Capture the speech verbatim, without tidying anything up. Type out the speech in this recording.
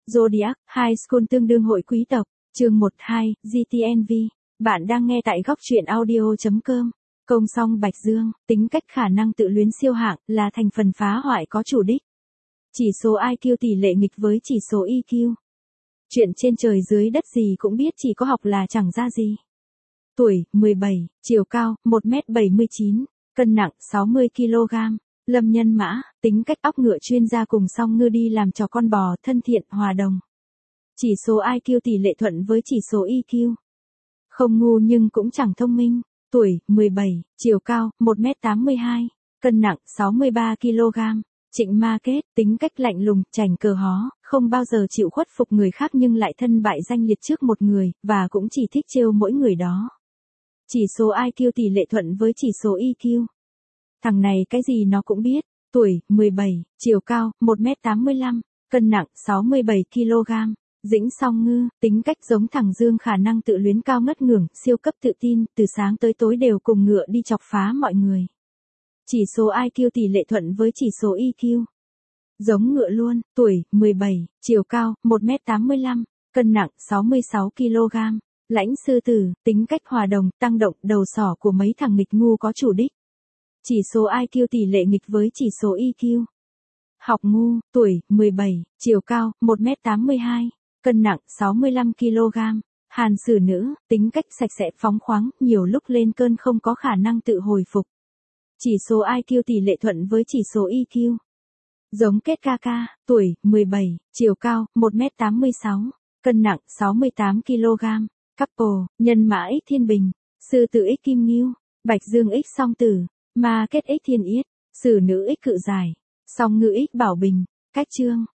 Zodiac, High School tương đương hội quý tộc, chương một hai, giê tê en vê. Bạn đang nghe tại góc truyện audio chấm com. Công song Bạch Dương, tính cách khả năng tự luyến siêu hạng, là thành phần phá hoại có chủ đích. Chỉ số i kiu tỷ lệ nghịch với chỉ số e kiu. Chuyện trên trời dưới đất gì cũng biết, chỉ có học là chẳng ra gì. Tuổi, mười bảy, chiều cao, một mét bảy mươi chín, cân nặng, sáu mươi ki lô gam. Lâm nhân mã, tính cách óc ngựa chuyên gia cùng song ngư đi làm trò con bò, thân thiện, hòa đồng. Chỉ số i kiu tỷ lệ thuận với chỉ số e kiu. Không ngu nhưng cũng chẳng thông minh. Tuổi, mười bảy, chiều cao, một mét tám mươi hai, cân nặng, sáu mươi ba ki lô gam. Trịnh ma kết, tính cách lạnh lùng, chảnh cờ hó, không bao giờ chịu khuất phục người khác nhưng lại thân bại danh liệt trước một người, và cũng chỉ thích trêu mỗi người đó. Chỉ số i kiu tỷ lệ thuận với chỉ số e kiu. Thằng này cái gì nó cũng biết. Tuổi, mười bảy, chiều cao, một mét tám mươi lăm, cân nặng, sáu mươi bảy ki lô gam. Dĩnh song ngư, tính cách giống thằng Dương, khả năng tự luyến cao ngất ngưởng, siêu cấp tự tin, từ sáng tới tối đều cùng ngựa đi chọc phá mọi người. Chỉ số i kiu tỷ lệ thuận với chỉ số e kiu. Giống ngựa luôn. Tuổi, mười bảy, chiều cao, một mét tám mươi lăm, cân nặng, sáu mươi sáu ki lô gam. Lãnh sư tử, tính cách hòa đồng, tăng động, đầu sỏ của mấy thằng nghịch ngu có chủ đích. Chỉ số i kiu tỷ lệ nghịch với chỉ số e kiu. Học ngu. Tuổi, mười bảy, chiều cao, một mét tám mươi hai, cân nặng, sáu mươi lăm ki lô gam. Hàn sử nữ, tính cách sạch sẽ phóng khoáng, nhiều lúc lên cơn không có khả năng tự hồi phục. Chỉ số i kiu tỷ lệ thuận với chỉ số e kiu. Giống kết ca ca. Tuổi, mười bảy, chiều cao, một mét tám mươi sáu, cân nặng, sáu mươi tám ki lô gam. Couple, nhân mã X thiên bình, sư tử X kim ngưu, Bạch Dương X song tử, ma kết X thiên yết, sử nữ X cự giải, song ngư X bảo bình. Cách chương,